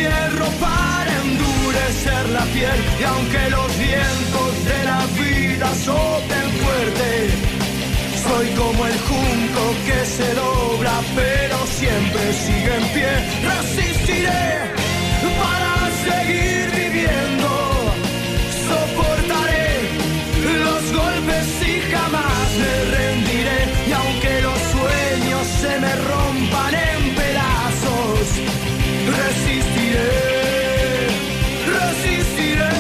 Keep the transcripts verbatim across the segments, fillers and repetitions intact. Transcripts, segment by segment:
hierro para endurecer la piel. Y aunque los vientos de la vida soplen fuerte, soy como el junco que se dobla pero siempre sigue en pie. Resistiré para seguir viviendo, soportaré los golpes y jamás me rendiré. Y aunque los sueños se me rompan en pedazos, resistiré, resistiré.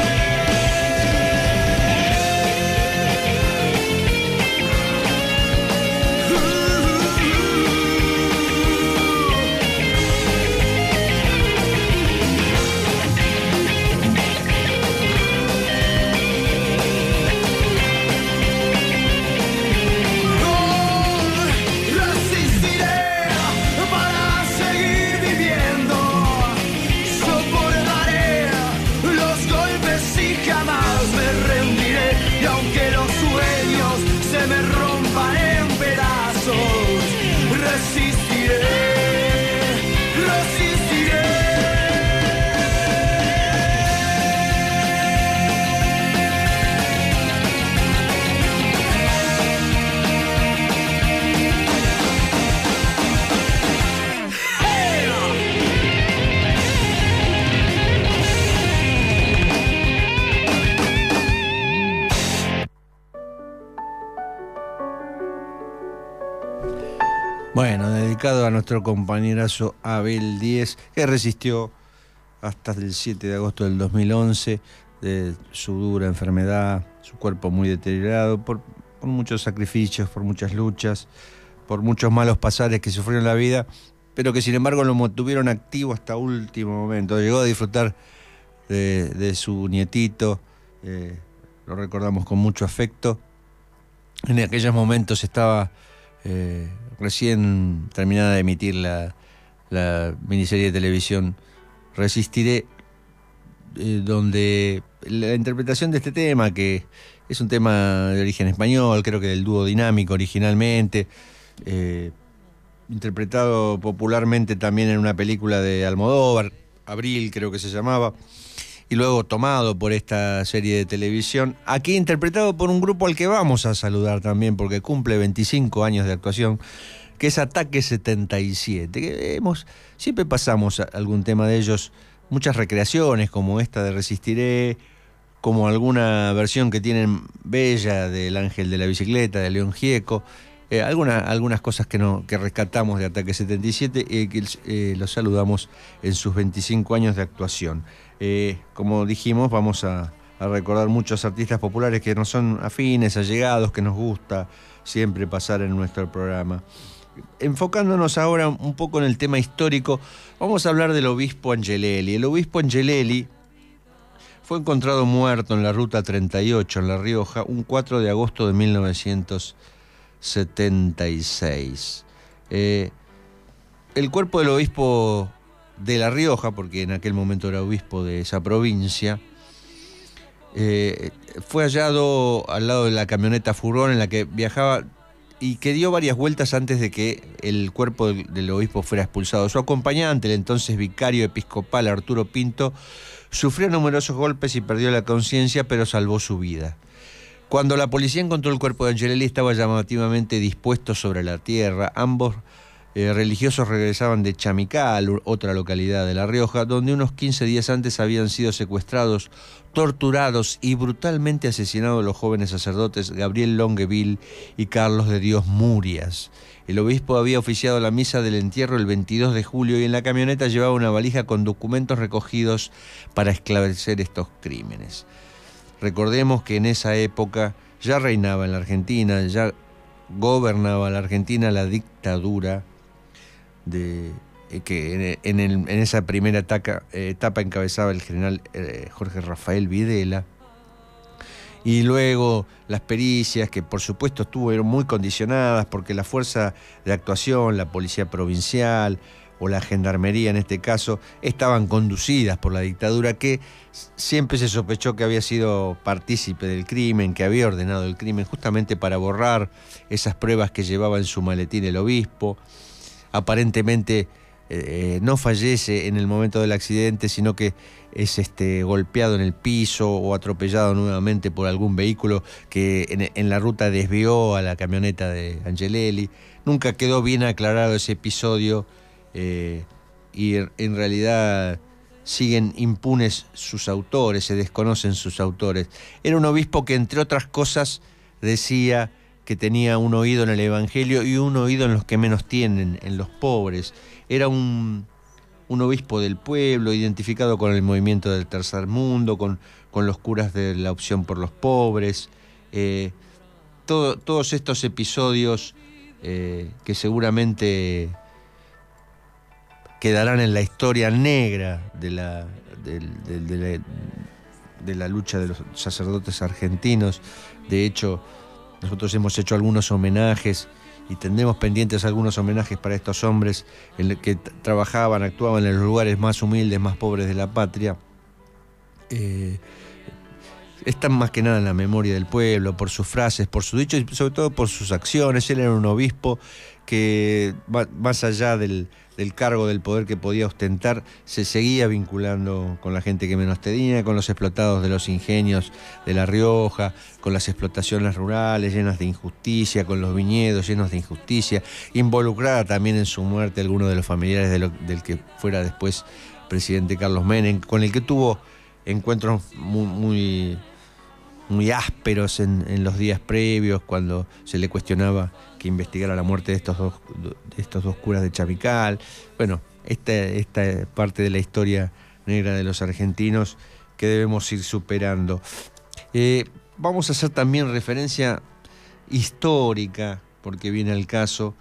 Bueno, dedicado a nuestro compañerazo Abel Díez, que resistió hasta el siete de agosto del dos mil once de su dura enfermedad, su cuerpo muy deteriorado, por, por muchos sacrificios, por muchas luchas, por muchos malos pasares que sufrió en la vida, pero que sin embargo lo mantuvieron activo hasta último momento. Llegó a disfrutar de, de su nietito, eh, lo recordamos con mucho afecto. En aquellos momentos estaba eh, recién terminada de emitir la, la miniserie de televisión Resistiré, eh, donde la interpretación de este tema, que es un tema de origen español, creo que del dúo Dinámico originalmente, eh, interpretado popularmente también en una película de Almodóvar, Abril creo que se llamaba, y luego tomado por esta serie de televisión, aquí interpretado por un grupo al que vamos a saludar también, porque cumple veinticinco años de actuación, que es Ataque setenta y siete, que hemos, siempre pasamos algún tema de ellos, muchas recreaciones como esta de Resistiré, como alguna versión que tienen bella del Ángel de la Bicicleta, de León Gieco, eh, alguna, algunas cosas que, no, que rescatamos de Ataque setenta y siete y eh, que eh, los saludamos en sus veinticinco años de actuación. Eh, como dijimos, vamos a, a recordar muchos artistas populares que nos son afines, allegados, que nos gusta siempre pasar en nuestro programa. Enfocándonos ahora un poco en el tema histórico, vamos a hablar del obispo Angelelli. El obispo Angelelli fue encontrado muerto en la ruta treinta y ocho en La Rioja un cuatro de agosto de mil novecientos setenta y seis. Eh, el cuerpo del obispo de La Rioja, porque en aquel momento era obispo de esa provincia, eh, fue hallado al lado de la camioneta furgón en la que viajaba y que dio varias vueltas antes de que el cuerpo del, del obispo fuera expulsado. Su acompañante, el entonces vicario episcopal Arturo Pinto, sufrió numerosos golpes y perdió la conciencia, pero salvó su vida. Cuando la policía encontró el cuerpo de Angelelli, estaba llamativamente dispuesto sobre la tierra. Ambos eh, religiosos regresaban de Chamical, otra localidad de La Rioja, donde unos quince días antes habían sido secuestrados, torturados y brutalmente asesinados los jóvenes sacerdotes Gabriel Longueville y Carlos de Dios Murias. El obispo había oficiado la misa del entierro el veintidós de julio y en la camioneta llevaba una valija con documentos recogidos para esclarecer estos crímenes. Recordemos que en esa época ya reinaba en la Argentina, ya gobernaba la Argentina la dictadura de... que en, el, en esa primera etapa, etapa encabezaba el general eh, Jorge Rafael Videla, y luego las pericias, que por supuesto estuvieron muy condicionadas porque la fuerza de actuación, la policía provincial o la gendarmería en este caso, estaban conducidas por la dictadura, que siempre se sospechó que había sido partícipe del crimen, que había ordenado el crimen justamente para borrar esas pruebas que llevaba en su maletín el obispo. Aparentemente eh, no fallece en el momento del accidente, sino que es este, golpeado en el piso o atropellado nuevamente por algún vehículo que en, en la ruta desvió a la camioneta de Angelelli. Nunca quedó bien aclarado ese episodio eh, y en realidad siguen impunes sus autores, se desconocen sus autores. Era un obispo que, entre otras cosas, decía que tenía un oído en el Evangelio y un oído en los que menos tienen, en los pobres. Era un, un obispo del pueblo, identificado con el movimiento del tercer mundo, con, con los curas de la opción por los pobres. Eh, todo, todos estos episodios eh, que seguramente quedarán en la historia negra de la, de, de, de, la, de la lucha de los sacerdotes argentinos. De hecho, nosotros hemos hecho algunos homenajes y tendremos pendientes algunos homenajes para estos hombres en que trabajaban, actuaban en los lugares más humildes, más pobres de la patria. Eh, están más que nada en la memoria del pueblo, por sus frases, por sus dichos y sobre todo por sus acciones. Él era un obispo que, más allá del, del cargo, del poder que podía ostentar, se seguía vinculando con la gente que menos tenía, con los explotados de los ingenios de La Rioja, con las explotaciones rurales llenas de injusticia, con los viñedos llenos de injusticia, involucrada también en su muerte algunos de los familiares de lo, del que fuera después presidente Carlos Menem, con el que tuvo encuentros muy, muy, muy ásperos en, en los días previos, cuando se le cuestionaba que investigara la muerte de estos dos, de estos dos curas de Chamical. Bueno, esta, esta parte de la historia negra de los argentinos que debemos ir superando. Eh, vamos a hacer también referencia histórica, porque viene al caso,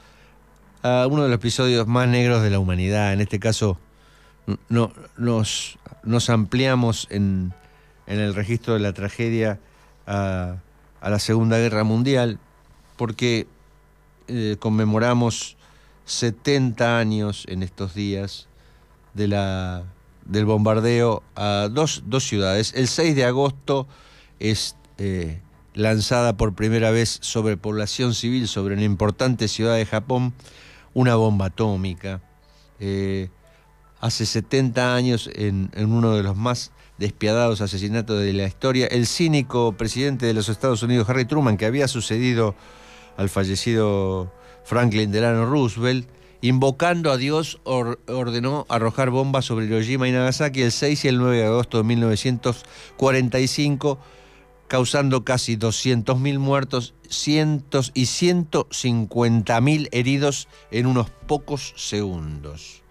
a uno de los episodios más negros de la humanidad. En este caso, no, nos, nos ampliamos en, en el registro de la tragedia a, a la Segunda Guerra Mundial, porque eh, conmemoramos setenta años en estos días de la, del bombardeo a dos, dos ciudades. El seis de agosto es eh, lanzada por primera vez sobre población civil, sobre una importante ciudad de Japón, una bomba atómica. Eh, hace setenta años, en, en uno de los más despiadados asesinatos de la historia, el cínico presidente de los Estados Unidos, Harry Truman, que había sucedido al fallecido Franklin Delano Roosevelt, invocando a Dios, or, ordenó arrojar bombas sobre Hiroshima y Nagasaki el seis y el nueve de agosto de mil novecientos cuarenta y cinco, causando casi doscientos mil muertos, cientos y ciento cincuenta mil heridos en unos pocos segundos.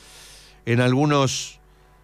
En algunos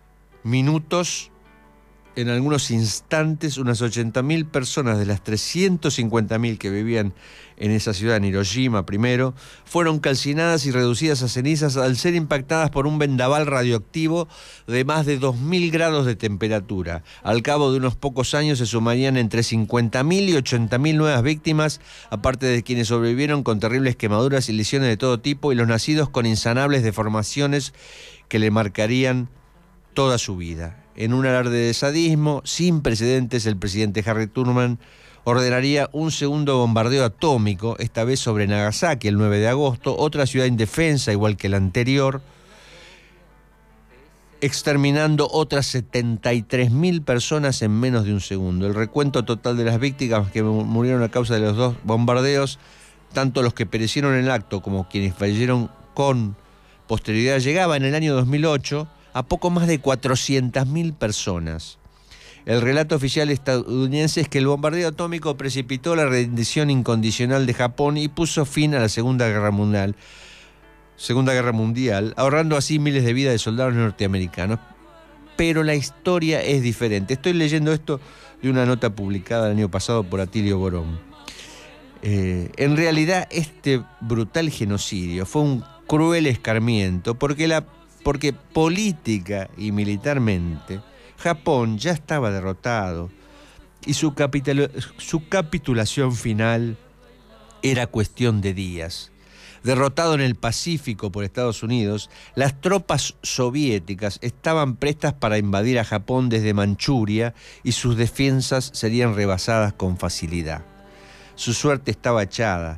minutos, en algunos instantes, unas ochenta mil personas de las trescientas cincuenta mil que vivían en esa ciudad, en Hiroshima primero, fueron calcinadas y reducidas a cenizas al ser impactadas por un vendaval radioactivo de más de dos mil grados de temperatura. Al cabo de unos pocos años se sumarían entre cincuenta mil y ochenta mil nuevas víctimas, aparte de quienes sobrevivieron con terribles quemaduras y lesiones de todo tipo, y los nacidos con insanables deformaciones que le marcarían toda su vida. En un alarde de sadismo sin precedentes, el presidente Harry Truman ordenaría un segundo bombardeo atómico, esta vez sobre Nagasaki el nueve de agosto, otra ciudad indefensa igual que la anterior, exterminando otras setenta y tres mil personas en menos de un segundo. El recuento total de las víctimas que murieron a causa de los dos bombardeos, tanto los que perecieron en el acto como quienes fallecieron con posterioridad, llegaba en el año dos mil ocho a poco más de cuatrocientas mil personas. El relato oficial estadounidense es que el bombardeo atómico precipitó la rendición incondicional de Japón y puso fin a la Segunda Guerra Mundial, Segunda Guerra Mundial, ahorrando así miles de vidas de soldados norteamericanos. Pero la historia es diferente. Estoy leyendo esto de una nota publicada el año pasado por Atilio Borón. Eh, en realidad, este brutal genocidio fue un cruel escarmiento porque la porque política y militarmente Japón ya estaba derrotado y su, capital, su capitulación final era cuestión de días. Derrotado en el Pacífico por Estados Unidos, las tropas soviéticas estaban prestas para invadir a Japón desde Manchuria y sus defensas serían rebasadas con facilidad. Su suerte estaba echada,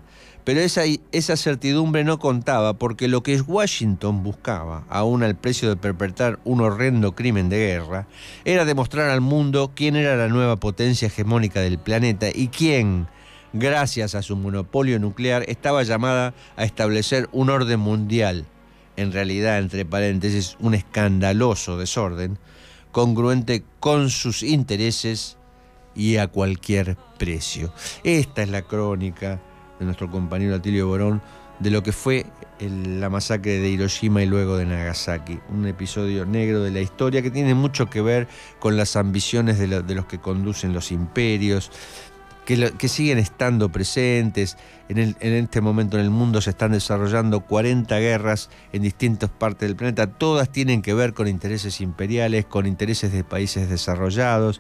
Pero esa, esa certidumbre no contaba, porque lo que Washington buscaba, aún al precio de perpetrar un horrendo crimen de guerra, era demostrar al mundo quién era la nueva potencia hegemónica del planeta y quién, gracias a su monopolio nuclear, estaba llamada a establecer un orden mundial, en realidad, entre paréntesis, un escandaloso desorden, congruente con sus intereses y a cualquier precio. Esta es la crónica de nuestro compañero Atilio Borón de lo que fue el, la masacre de Hiroshima y luego de Nagasaki, un episodio negro de la historia que tiene mucho que ver con las ambiciones de, la, de los que conducen los imperios, que, lo, que siguen estando presentes. En, el, en este momento en el mundo se están desarrollando cuarenta guerras en distintas partes del planeta, todas tienen que ver con intereses imperiales, con intereses de países desarrollados,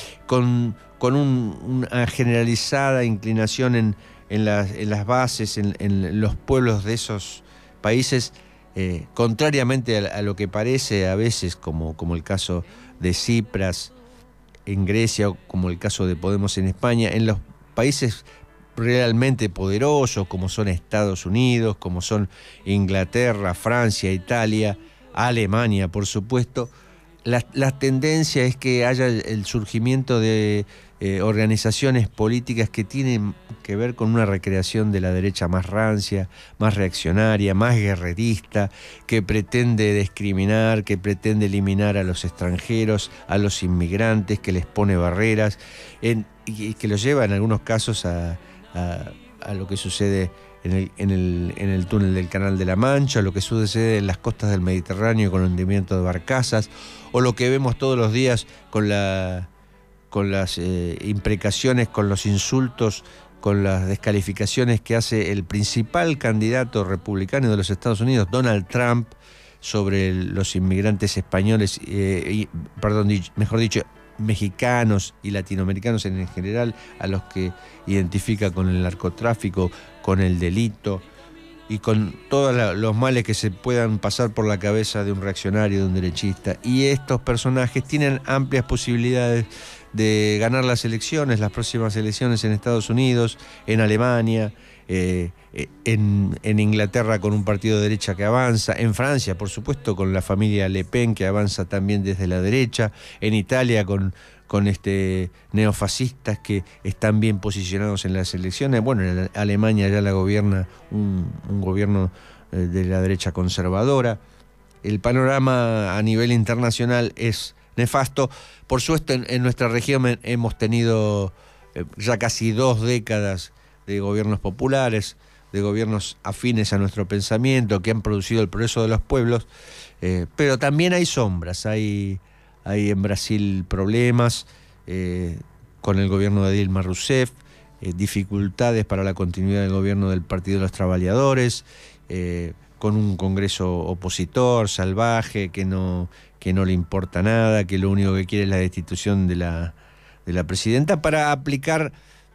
con, con un, una generalizada inclinación en En las, en las bases, en, en los pueblos de esos países, eh, contrariamente a, a lo que parece a veces, como, como el caso de Tsipras en Grecia, o como el caso de Podemos en España, en los países realmente poderosos, como son Estados Unidos, como son Inglaterra, Francia, Italia, Alemania, por supuesto, la, la tendencia es que haya el surgimiento de Eh, organizaciones políticas que tienen que ver con una recreación de la derecha más rancia, más reaccionaria, más guerrerista, que pretende discriminar, que pretende eliminar a los extranjeros, a los inmigrantes, que les pone barreras, en, y que los lleva en algunos casos a, a, a lo que sucede en el, en, el, en el túnel del Canal de la Mancha, lo que sucede en las costas del Mediterráneo con el hundimiento de barcazas, o lo que vemos todos los días con la... con las eh, imprecaciones, con los insultos, con las descalificaciones que hace el principal candidato republicano de los Estados Unidos, Donald Trump, sobre el, los inmigrantes españoles, eh, y, perdón, mejor dicho, mexicanos y latinoamericanos en general, a los que identifica con el narcotráfico, con el delito y con todos la, los males que se puedan pasar por la cabeza de un reaccionario, de un derechista. Y estos personajes tienen amplias posibilidades de ganar las elecciones, las próximas elecciones en Estados Unidos, en Alemania, eh, en, en Inglaterra con un partido de derecha que avanza, en Francia, por supuesto, con la familia Le Pen que avanza también desde la derecha, en Italia con, con este neofascistas que están bien posicionados en las elecciones. Bueno, en Alemania ya la gobierna un, un gobierno de la derecha conservadora. El panorama a nivel internacional es nefasto. Por suerte en, en nuestra región hemos tenido eh, ya casi dos décadas de gobiernos populares, de gobiernos afines a nuestro pensamiento, que han producido el progreso de los pueblos, eh, pero también hay sombras, hay, hay en Brasil problemas eh, con el gobierno de Dilma Rousseff, eh, dificultades para la continuidad del gobierno del Partido de los Trabajadores, eh, con un Congreso opositor, salvaje, que no, que no le importa nada, que lo único que quiere es la destitución de la, de la presidenta para aplicar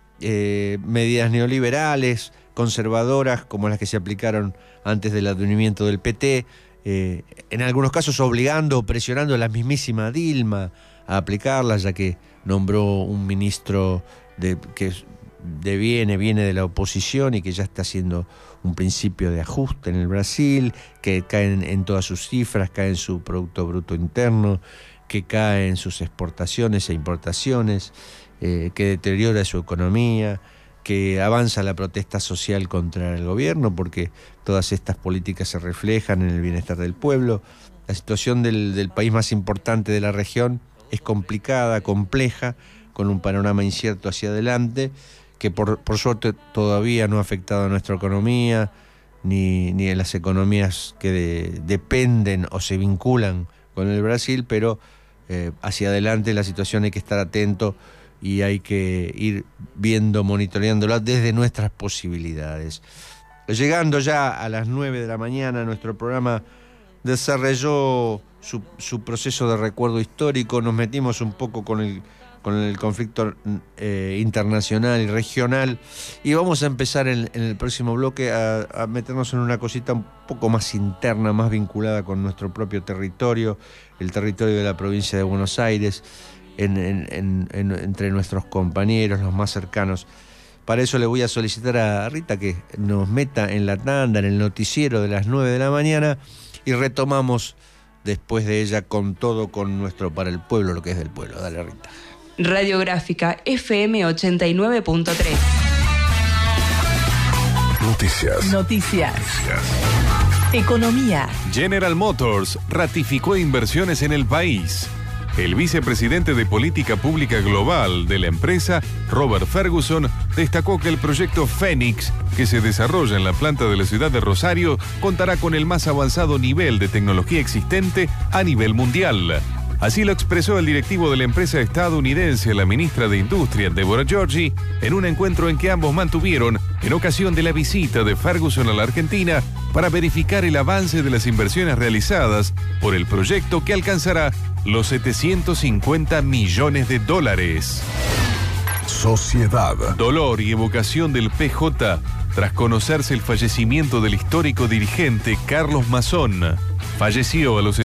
eh, medidas neoliberales, conservadoras, como las que se aplicaron antes del advenimiento del P T, eh, en algunos casos obligando o presionando a la mismísima Dilma a aplicarlas, ya que nombró un ministro de, que deviene, viene de la oposición y que ya está haciendo un principio de ajuste en el Brasil, que cae en, en todas sus cifras, cae en su Producto Bruto Interno, que cae en sus exportaciones e importaciones, eh, que deteriora su economía, que avanza la protesta social contra el gobierno, porque todas estas políticas se reflejan en el bienestar del pueblo. La situación del, del país más importante de la región es complicada, compleja, con un panorama incierto hacia adelante, que por, por suerte todavía no ha afectado a nuestra economía, ni, ni a las economías que de, dependen o se vinculan con el Brasil, pero eh, hacia adelante la situación hay que estar atento y hay que ir viendo, monitoreándola desde nuestras posibilidades. Llegando ya a las nueve de la mañana, nuestro programa desarrolló su, su proceso de recuerdo histórico, nos metimos un poco con el con el conflicto eh, internacional y regional, y vamos a empezar en, en el próximo bloque a, a meternos en una cosita un poco más interna, más vinculada con nuestro propio territorio, el territorio de la provincia de Buenos Aires, en, en, en, en, entre nuestros compañeros, los más cercanos. Para eso le voy a solicitar a Rita que nos meta en la tanda, en el noticiero de las nueve de la mañana, y retomamos después de ella con todo, con nuestro Para el Pueblo, lo que es del pueblo. Dale, Rita. Radiográfica F M ochenta y nueve punto tres. Noticias. Noticias. Economía. General Motors ratificó inversiones en el país. El vicepresidente de Política Pública Global de la empresa, Robert Ferguson, destacó que el proyecto Fénix, que se desarrolla en la planta de la ciudad de Rosario, contará con el más avanzado nivel de tecnología existente a nivel mundial. Así lo expresó el directivo de la empresa estadounidense, la ministra de Industria, Deborah Georgie, en un encuentro en que ambos mantuvieron en ocasión de la visita de Ferguson a la Argentina para verificar el avance de las inversiones realizadas por el proyecto, que alcanzará los setecientos cincuenta millones de dólares. Sociedad. Dolor y evocación del P J tras conocerse el fallecimiento del histórico dirigente Carlos Mazón. Falleció a los